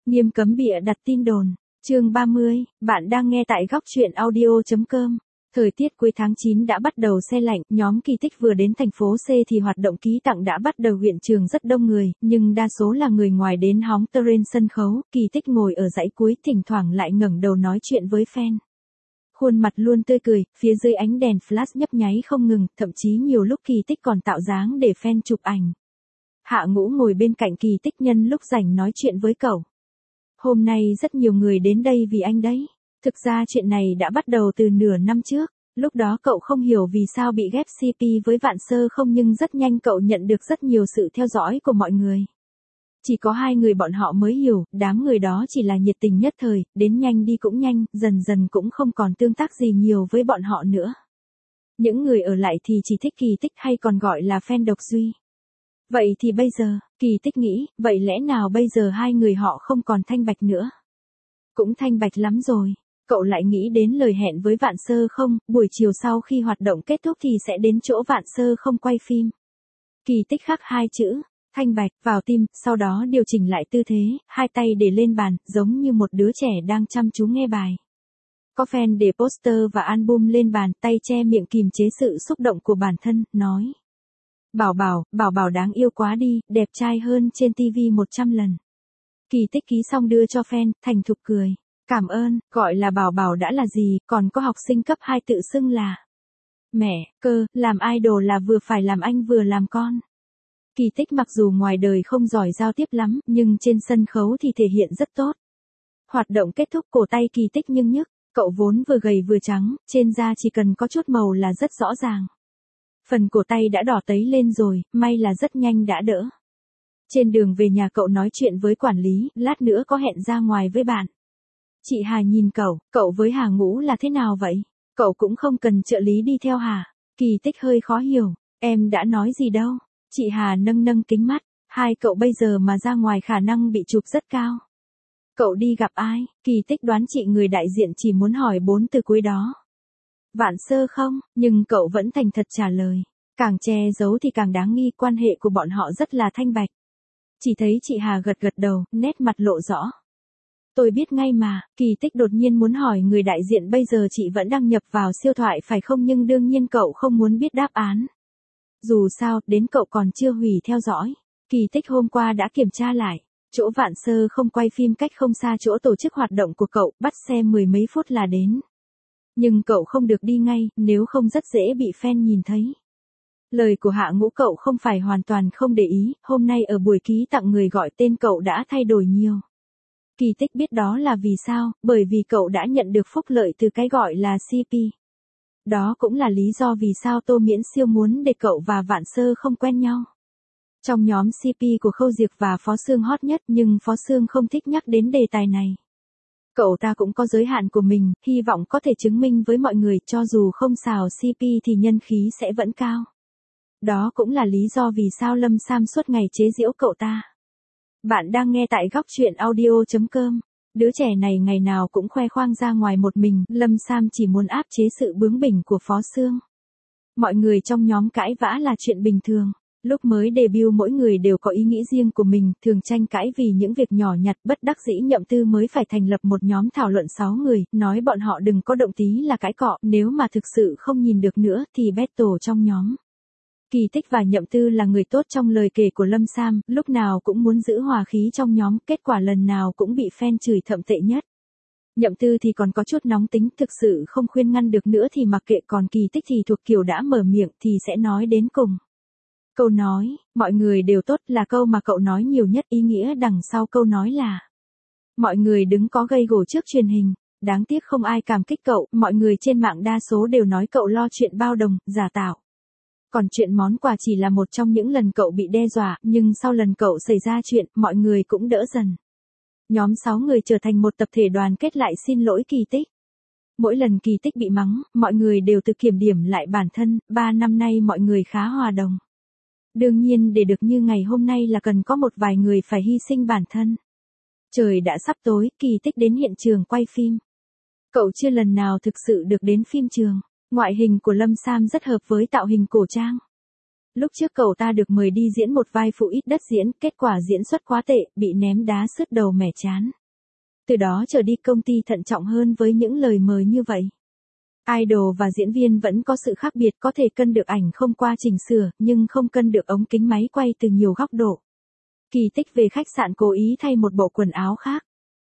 Nghiêm cấm bịa đặt tin đồn. Chương 30, bạn đang nghe tại góc truyện audio.com. Thời tiết cuối tháng 9 đã bắt đầu se lạnh, nhóm Kỳ Tích vừa đến thành phố C thì hoạt động ký tặng đã bắt đầu. Hiện trường rất đông người, nhưng đa số là người ngoài đến hóng terrain sân khấu. Kỳ Tích ngồi ở dãy cuối, thỉnh thoảng lại ngẩng đầu nói chuyện với fan. Khuôn mặt luôn tươi cười, phía dưới ánh đèn flash nhấp nháy không ngừng, thậm chí nhiều lúc Kỳ Tích còn tạo dáng để fan chụp ảnh. Hạ Ngũ ngồi bên cạnh Kỳ Tích nhân lúc rảnh nói chuyện với cậu. Hôm nay rất nhiều người đến đây vì anh đấy. Thực ra chuyện này đã bắt đầu từ nửa năm trước. Lúc đó cậu không hiểu vì sao bị ghép CP với Vạn Sơ không, nhưng rất nhanh cậu nhận được rất nhiều sự theo dõi của mọi người. Chỉ có 2 người bọn họ mới hiểu, đám người đó chỉ là nhiệt tình nhất thời, đến nhanh đi cũng nhanh, dần dần cũng không còn tương tác gì nhiều với bọn họ nữa. Những người ở lại thì chỉ thích Kỳ Tích hay còn gọi là fan độc duy. Vậy thì bây giờ, Kỳ Tích nghĩ, vậy lẽ nào bây giờ 2 người họ không còn thanh bạch nữa? Cũng thanh bạch lắm rồi. Cậu lại nghĩ đến lời hẹn với Vạn Sơ không, buổi chiều sau khi hoạt động kết thúc thì sẽ đến chỗ Vạn Sơ không quay phim. Kỳ Tích khắc 2 chữ, thanh bạch, vào tim, sau đó điều chỉnh lại tư thế, 2 tay để lên bàn, giống như một đứa trẻ đang chăm chú nghe bài. Có fan để poster và album lên bàn, tay che miệng kìm chế sự xúc động của bản thân, nói. Bảo bảo đáng yêu quá đi, đẹp trai hơn trên TV 100 lần. Kỳ Tích ký xong đưa cho fan, thành thục cười. Cảm ơn, gọi là bảo bảo đã là gì, còn có học sinh cấp 2 tự xưng là mẹ, cơ, làm idol là vừa phải làm anh vừa làm con. Kỳ Tích mặc dù ngoài đời không giỏi giao tiếp lắm, nhưng trên sân khấu thì thể hiện rất tốt. Hoạt động kết thúc, cổ tay Kỳ Tích nhưng nhức, cậu vốn vừa gầy vừa trắng, trên da chỉ cần có chút màu là rất rõ ràng. Phần cổ tay đã đỏ tấy lên rồi, may là rất nhanh đã đỡ. Trên đường về nhà cậu nói chuyện với quản lý, lát nữa có hẹn ra ngoài với bạn. Chị Hà nhìn cậu với Hà Ngũ là thế nào vậy? Cậu cũng không cần trợ lý đi theo hả? Kỳ Tích hơi khó hiểu, em đã nói gì đâu. Chị Hà nâng kính mắt, 2 cậu bây giờ mà ra ngoài khả năng bị chụp rất cao. Cậu đi gặp ai? Kỳ Tích đoán chị người đại diện chỉ muốn hỏi 4 từ cuối đó. Vạn Sơ không, nhưng cậu vẫn thành thật trả lời. Càng che giấu thì càng đáng nghi, quan hệ của bọn họ rất là thanh bạch. Chỉ thấy chị Hà gật đầu, nét mặt lộ rõ. Tôi biết ngay mà. Kỳ Tích đột nhiên muốn hỏi người đại diện bây giờ chị vẫn đăng nhập vào siêu thoại phải không, nhưng đương nhiên cậu không muốn biết đáp án. Dù sao, đến cậu còn chưa hủy theo dõi. Kỳ Tích hôm qua đã kiểm tra lại. Chỗ Vạn Sơ không quay phim cách không xa chỗ tổ chức hoạt động của cậu, bắt xe 10 mấy phút là đến. Nhưng cậu không được đi ngay, nếu không rất dễ bị fan nhìn thấy. Lời của Hạ Ngũ cậu không phải hoàn toàn không để ý, hôm nay ở buổi ký tặng người gọi tên cậu đã thay đổi nhiều. Kỳ Tích biết đó là vì sao, bởi vì cậu đã nhận được phúc lợi từ cái gọi là CP. Đó cũng là lý do vì sao Tô Miễn Siêu muốn để cậu và Vạn Sơ không quen nhau. Trong nhóm CP của Khâu Diệp và Phó Sương hot nhất, nhưng Phó Sương không thích nhắc đến đề tài này. Cậu ta cũng có giới hạn của mình, hy vọng có thể chứng minh với mọi người cho dù không xào CP thì nhân khí sẽ vẫn cao. Đó cũng là lý do vì sao Lâm Sam suốt ngày chế giễu cậu ta. Bạn đang nghe tại góc truyện audio.com. Đứa trẻ này ngày nào cũng khoe khoang ra ngoài một mình, Lâm Sam chỉ muốn áp chế sự bướng bỉnh của Phó Sương. Mọi người trong nhóm cãi vã là chuyện bình thường. Lúc mới debut mỗi người đều có ý nghĩ riêng của mình, thường tranh cãi vì những việc nhỏ nhặt, bất đắc dĩ Nhậm Tư mới phải thành lập một nhóm thảo luận 6 người, nói bọn họ đừng có động tí là cãi cọ, nếu mà thực sự không nhìn được nữa thì battle trong nhóm. Kỳ Tích và Nhậm Tư là người tốt trong lời kể của Lâm Sam, lúc nào cũng muốn giữ hòa khí trong nhóm, kết quả lần nào cũng bị fan chửi thậm tệ nhất. Nhậm Tư thì còn có chút nóng tính, thực sự không khuyên ngăn được nữa thì mặc kệ, còn Kỳ Tích thì thuộc kiểu đã mở miệng thì sẽ nói đến cùng. Câu nói, mọi người đều tốt là câu mà cậu nói nhiều nhất, ý nghĩa đằng sau câu nói là mọi người đứng có gây gổ trước truyền hình. Đáng tiếc không ai cảm kích cậu, mọi người trên mạng đa số đều nói cậu lo chuyện bao đồng, giả tạo. Còn chuyện món quà chỉ là một trong những lần cậu bị đe dọa, nhưng sau lần cậu xảy ra chuyện, mọi người cũng đỡ dần. Nhóm 6 người trở thành một tập thể đoàn kết lại xin lỗi Kỳ Tích. Mỗi lần Kỳ Tích bị mắng, mọi người đều tự kiểm điểm lại bản thân, 3 năm nay mọi người khá hòa đồng. Đương nhiên để được như ngày hôm nay là cần có một vài người phải hy sinh bản thân. Trời đã sắp tối, Kỳ Tích đến hiện trường quay phim. Cậu chưa lần nào thực sự được đến phim trường. Ngoại hình của Lâm Sam rất hợp với tạo hình cổ trang. Lúc trước cậu ta được mời đi diễn một vai phụ ít đất diễn, kết quả diễn xuất quá tệ, bị ném đá sứt đầu mẻ trán. Từ đó trở đi công ty thận trọng hơn với những lời mời như vậy. Idol và diễn viên vẫn có sự khác biệt, có thể cân được ảnh không qua chỉnh sửa, nhưng không cân được ống kính máy quay từ nhiều góc độ. Kỳ Tích về khách sạn cố ý thay một bộ quần áo khác.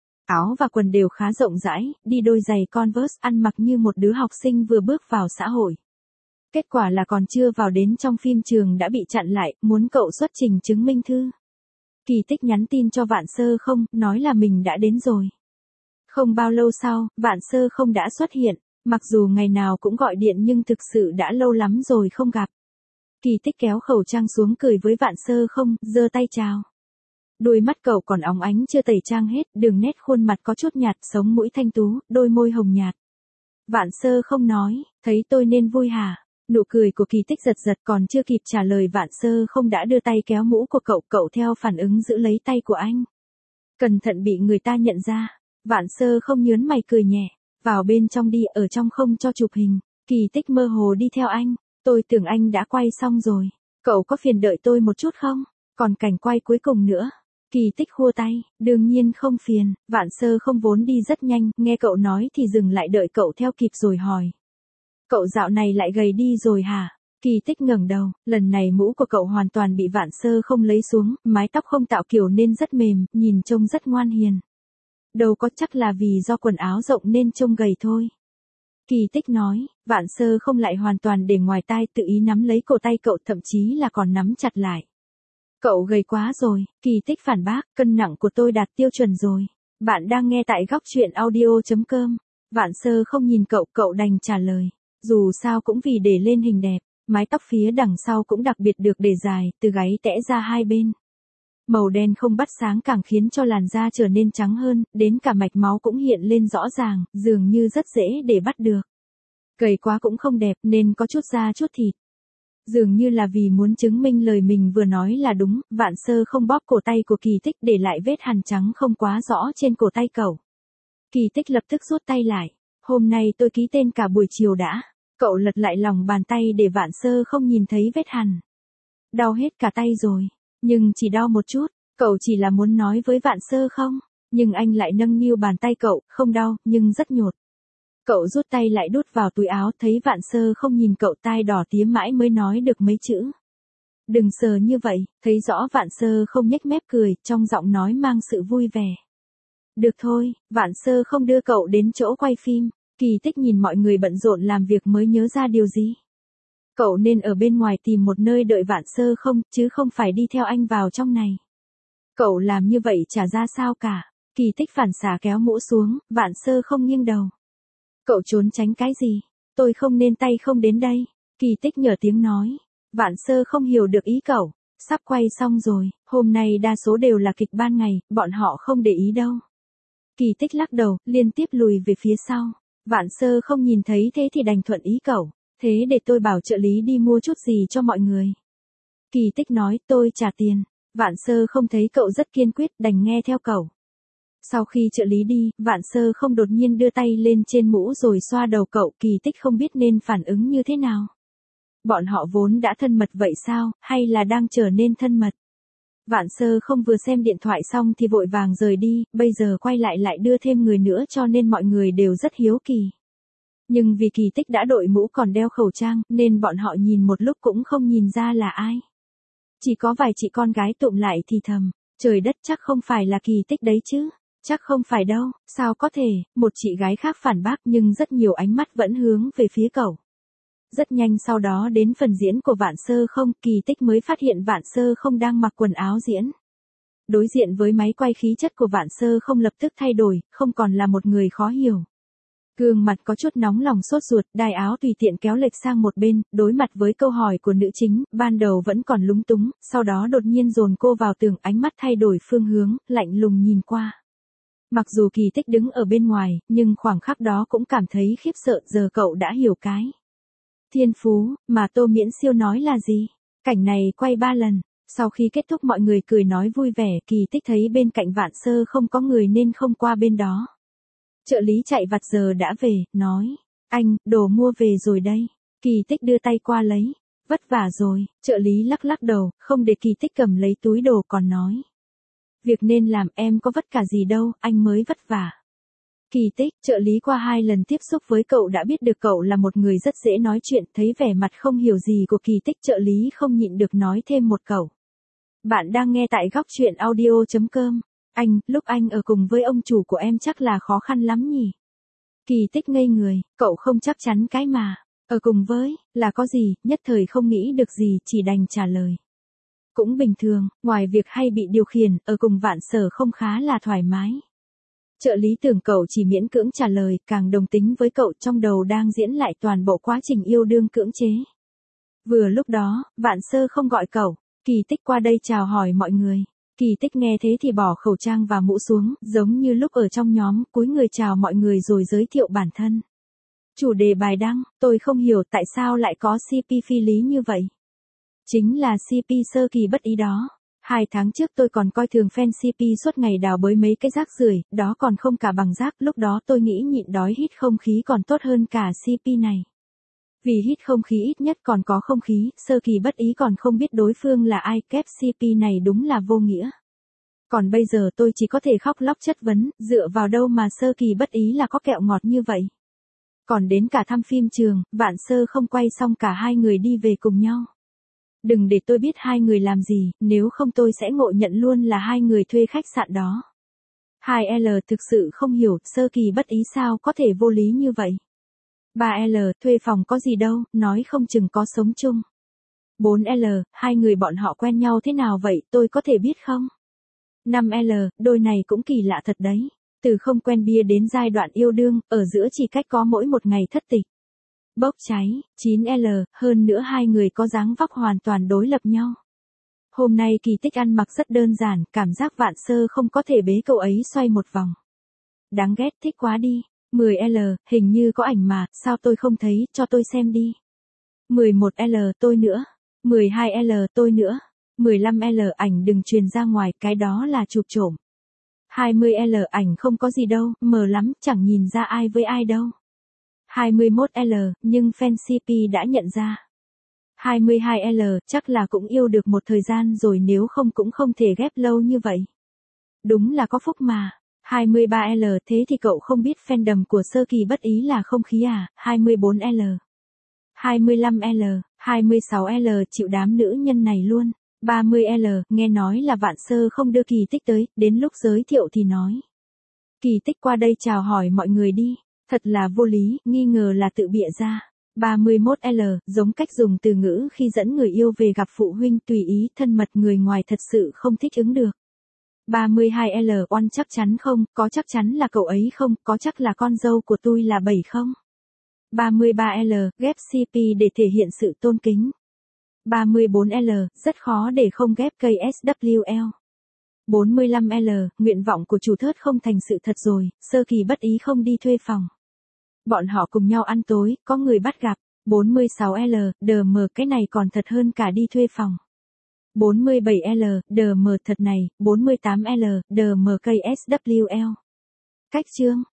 Áo và quần đều khá rộng rãi, đi đôi giày Converse, ăn mặc như một đứa học sinh vừa bước vào xã hội. Kết quả là còn chưa vào đến trong phim trường đã bị chặn lại, muốn cậu xuất trình chứng minh thư. Kỳ Tích nhắn tin cho Vạn Sơ Không, nói là mình đã đến rồi. Không bao lâu sau, Vạn Sơ Không đã xuất hiện, mặc dù ngày nào cũng gọi điện nhưng thực sự đã lâu lắm rồi không gặp. Kỳ Tích kéo khẩu trang xuống cười với Vạn Sơ Không, giơ tay chào. Đôi mắt cậu còn óng ánh chưa tẩy trang hết, đường nét khuôn mặt có chút nhạt, sống mũi thanh tú, đôi môi hồng nhạt. Vạn Sơ Không nói, thấy tôi nên vui hả? Nụ cười của Kỳ Tích giật giật, còn chưa kịp trả lời Vạn Sơ Không đã đưa tay kéo mũ của cậu theo phản ứng giữ lấy tay của anh. Cẩn thận bị người ta nhận ra. Vạn Sơ Không nhớn mày cười nhẹ, vào bên trong đi, ở trong không cho chụp hình. Kỳ Tích mơ hồ đi theo anh, tôi tưởng anh đã quay xong rồi. Cậu có phiền đợi tôi một chút không? Còn cảnh quay cuối cùng nữa. Kỳ Tích khua tay, đương nhiên không phiền. Vạn Sơ Không vốn đi rất nhanh, nghe cậu nói thì dừng lại đợi cậu theo kịp rồi hỏi. Cậu dạo này lại gầy đi rồi hả? Kỳ Tích ngẩng đầu, lần này mũ của cậu hoàn toàn bị Vạn Sơ Không lấy xuống, mái tóc không tạo kiểu nên rất mềm, nhìn trông rất ngoan hiền. Đâu có, chắc là vì do quần áo rộng nên trông gầy thôi. Kỳ Tích nói. Vạn Sơ Không lại hoàn toàn để ngoài tai, tự ý nắm lấy cổ tay cậu, thậm chí là còn nắm chặt lại. Cậu gầy quá rồi. Kỳ Tích phản bác, cân nặng của tôi đạt tiêu chuẩn rồi. Bạn đang nghe tại góc truyện audio.com. Vạn Sơ Không nhìn cậu đành trả lời. Dù sao cũng vì để lên hình đẹp, mái tóc phía đằng sau cũng đặc biệt được để dài, từ gáy tẽ ra hai bên. Màu đen không bắt sáng càng khiến cho làn da trở nên trắng hơn, đến cả mạch máu cũng hiện lên rõ ràng, dường như rất dễ để bắt được. Gầy quá cũng không đẹp nên có chút da chút thịt. Dường như là vì muốn chứng minh lời mình vừa nói là đúng, Vạn Sơ Không bóp cổ tay của Kỳ Tích để lại vết hằn trắng không quá rõ trên cổ tay cậu. Kỳ Tích lập tức rút tay lại. Hôm nay tôi ký tên cả buổi chiều đã. Cậu lật lại lòng bàn tay để Vạn Sơ Không nhìn thấy vết hằn. Đau hết cả tay rồi. Nhưng chỉ đau một chút. Cậu chỉ là muốn nói với Vạn Sơ Không. Nhưng anh lại nâng niu bàn tay cậu, không đau, nhưng rất nhột. Cậu rút tay lại đút vào túi áo, thấy Vạn Sơ Không nhìn cậu, tai đỏ tía mãi mới nói được mấy chữ. Đừng sờ như vậy. Thấy rõ Vạn Sơ Không nhếch mép cười, trong giọng nói mang sự vui vẻ. Được thôi. Vạn Sơ Không đưa cậu đến chỗ quay phim. Kỳ Tích nhìn mọi người bận rộn làm việc mới nhớ ra điều gì. Cậu nên ở bên ngoài tìm một nơi đợi Vạn Sơ Không, chứ không phải đi theo anh vào trong này. Cậu làm như vậy chả ra sao cả. Kỳ Tích phản xạ kéo mũ xuống, Vạn Sơ Không nghiêng đầu. Cậu trốn tránh cái gì? Tôi không nên tay không đến đây. Kỳ Tích nhở tiếng nói. Vạn Sơ Không hiểu được ý cậu. Sắp quay xong rồi, hôm nay đa số đều là kịch ban ngày, bọn họ không để ý đâu. Kỳ Tích lắc đầu, liên tiếp lùi về phía sau. Vạn Sơ Không nhìn thấy thế thì đành thuận ý cậu. Thế để tôi bảo trợ lý đi mua chút gì cho mọi người. Kỳ Tích nói, tôi trả tiền. Vạn Sơ Không thấy cậu rất kiên quyết, đành nghe theo cậu. Sau khi trợ lý đi, Vạn Sơ Không đột nhiên đưa tay lên trên mũ rồi xoa đầu cậu. Kỳ Tích không biết nên phản ứng như thế nào. Bọn họ vốn đã thân mật vậy sao, hay là đang trở nên thân mật? Vạn Sơ Không vừa xem điện thoại xong thì vội vàng rời đi, bây giờ quay lại đưa thêm người nữa cho nên mọi người đều rất hiếu kỳ. Nhưng vì Kỳ Tích đã đội mũ còn đeo khẩu trang, nên bọn họ nhìn một lúc cũng không nhìn ra là ai. Chỉ có vài chị con gái tụm lại thì thầm, trời đất, chắc không phải là Kỳ Tích đấy chứ. Chắc không phải đâu, sao có thể, một chị gái khác phản bác, nhưng rất nhiều ánh mắt vẫn hướng về phía cậu. Rất nhanh sau đó đến phần diễn của Vạn Sơ Không, Kỳ Tích mới phát hiện Vạn Sơ Không đang mặc quần áo diễn. Đối diện với máy quay, khí chất của Vạn Sơ Không lập tức thay đổi, không còn là một người khó hiểu. Gương mặt có chút nóng lòng sốt ruột, đai áo tùy tiện kéo lệch sang một bên, đối mặt với câu hỏi của nữ chính, ban đầu vẫn còn lúng túng, sau đó đột nhiên dồn cô vào tường, ánh mắt thay đổi phương hướng, lạnh lùng nhìn qua. Mặc dù Kỳ Tích đứng ở bên ngoài, nhưng khoảng khắc đó cũng cảm thấy khiếp sợ, giờ cậu đã hiểu cái thiên phú mà Tô Miễn Siêu nói là gì. Cảnh này quay 3 lần, sau khi kết thúc mọi người cười nói vui vẻ, Kỳ Tích thấy bên cạnh Vạn Sơ Không có người nên không qua bên đó. Trợ lý chạy vặt giờ đã về, nói, anh, đồ mua về rồi đây. Kỳ Tích đưa tay qua lấy, vất vả rồi, trợ lý lắc lắc đầu, không để Kỳ Tích cầm lấy túi đồ còn nói. Việc nên làm em có vất cả gì đâu, anh mới vất vả. Kỳ Tích, trợ lý qua 2 lần tiếp xúc với cậu đã biết được cậu là một người rất dễ nói chuyện, thấy vẻ mặt không hiểu gì của Kỳ Tích, trợ lý không nhịn được nói thêm một câu. Bạn đang nghe tại góc chuyện audio.com. Anh, lúc anh ở cùng với ông chủ của em chắc là khó khăn lắm nhỉ? Kỳ Tích ngây người, cậu không chắc chắn cái mà. Ở cùng với, là có gì, nhất thời không nghĩ được gì, chỉ đành trả lời. Cũng bình thường, ngoài việc hay bị điều khiển, ở cùng Vạn Sở không khá là thoải mái. Trợ lý tưởng cậu chỉ miễn cưỡng trả lời, càng đồng tính với cậu, trong đầu đang diễn lại toàn bộ quá trình yêu đương cưỡng chế. Vừa lúc đó, Vạn Sơ không gọi cậu, Kỳ Tích qua đây chào hỏi mọi người. Kỳ Tích nghe thế thì bỏ khẩu trang và mũ xuống, giống như lúc ở trong nhóm, cúi người chào mọi người rồi giới thiệu bản thân. Chủ đề bài đăng, tôi không hiểu tại sao lại có CP phi lý như vậy. Chính là CP sơ kỳ bất ý đó. 2 tháng trước tôi còn coi thường fan CP suốt ngày đào bới mấy cái rác rưởi, đó còn không cả bằng rác, lúc đó tôi nghĩ nhịn đói hít không khí còn tốt hơn cả CP này. Vì hít không khí ít nhất còn có không khí, sơ kỳ bất ý còn không biết đối phương là ai, kép CP này đúng là vô nghĩa. Còn bây giờ tôi chỉ có thể khóc lóc chất vấn, dựa vào đâu mà sơ kỳ bất ý là có kẹo ngọt như vậy. Còn đến cả thăm phim trường, Vạn Sơ không quay xong cả hai người đi về cùng nhau. Đừng để tôi biết hai người làm gì, nếu không tôi sẽ ngộ nhận luôn là hai người thuê khách sạn đó. 2L thực sự không hiểu, sơ kỳ bất ý sao có thể vô lý như vậy. 3L thuê phòng có gì đâu, nói không chừng có sống chung. 4L, hai người bọn họ quen nhau thế nào vậy, tôi có thể biết không? 5L, đôi này cũng kỳ lạ thật đấy. Từ không quen bia đến giai đoạn yêu đương, ở giữa chỉ cách có mỗi một ngày thất tịch. Bốc cháy, 9L, hơn nữa hai người có dáng vóc hoàn toàn đối lập nhau. Hôm nay Kỳ Tích ăn mặc rất đơn giản, cảm giác Vạn Sơ không có thể bế cậu ấy xoay một vòng. Đáng ghét, thích quá đi. 10L, hình như có ảnh mà, sao tôi không thấy, cho tôi xem đi. 11L, tôi nữa. 12L, tôi nữa. 15L, ảnh đừng truyền ra ngoài, cái đó là chụp trộm. 20L, ảnh không có gì đâu, mờ lắm, chẳng nhìn ra ai với ai đâu. 21L, nhưng fan CP đã nhận ra. 22L, chắc là cũng yêu được một thời gian rồi, nếu không cũng không thể ghép lâu như vậy. Đúng là có phúc mà. 23L, thế thì cậu không biết fandom của sơ kỳ bất ý là không khí à? 24L. 25L, 26L, chịu đám nữ nhân này luôn. 30L, nghe nói là Vạn Sơ không đưa Kỳ Tích tới, đến lúc giới thiệu thì nói. Kỳ Tích qua đây chào hỏi mọi người đi. Thật là vô lý, nghi ngờ là tự bịa ra. 31L, giống cách dùng từ ngữ khi dẫn người yêu về gặp phụ huynh, tùy ý, thân mật, người ngoài thật sự không thích ứng được. 32L, oan chắc chắn không, có chắc chắn là cậu ấy không, có chắc là con dâu của tôi là 7 không? 33L, ghép CP để thể hiện sự tôn kính. 34L, rất khó để không ghép cây SWL. 45L, nguyện vọng của chủ thớt không thành sự thật rồi, sơ kỳ bất ý không đi thuê phòng. Bọn họ cùng nhau ăn tối, có người bắt gặp. 46L, DM cái này còn thật hơn cả đi thuê phòng. 47L, DM thật này. 48L, DM cây SWL. Cách chương.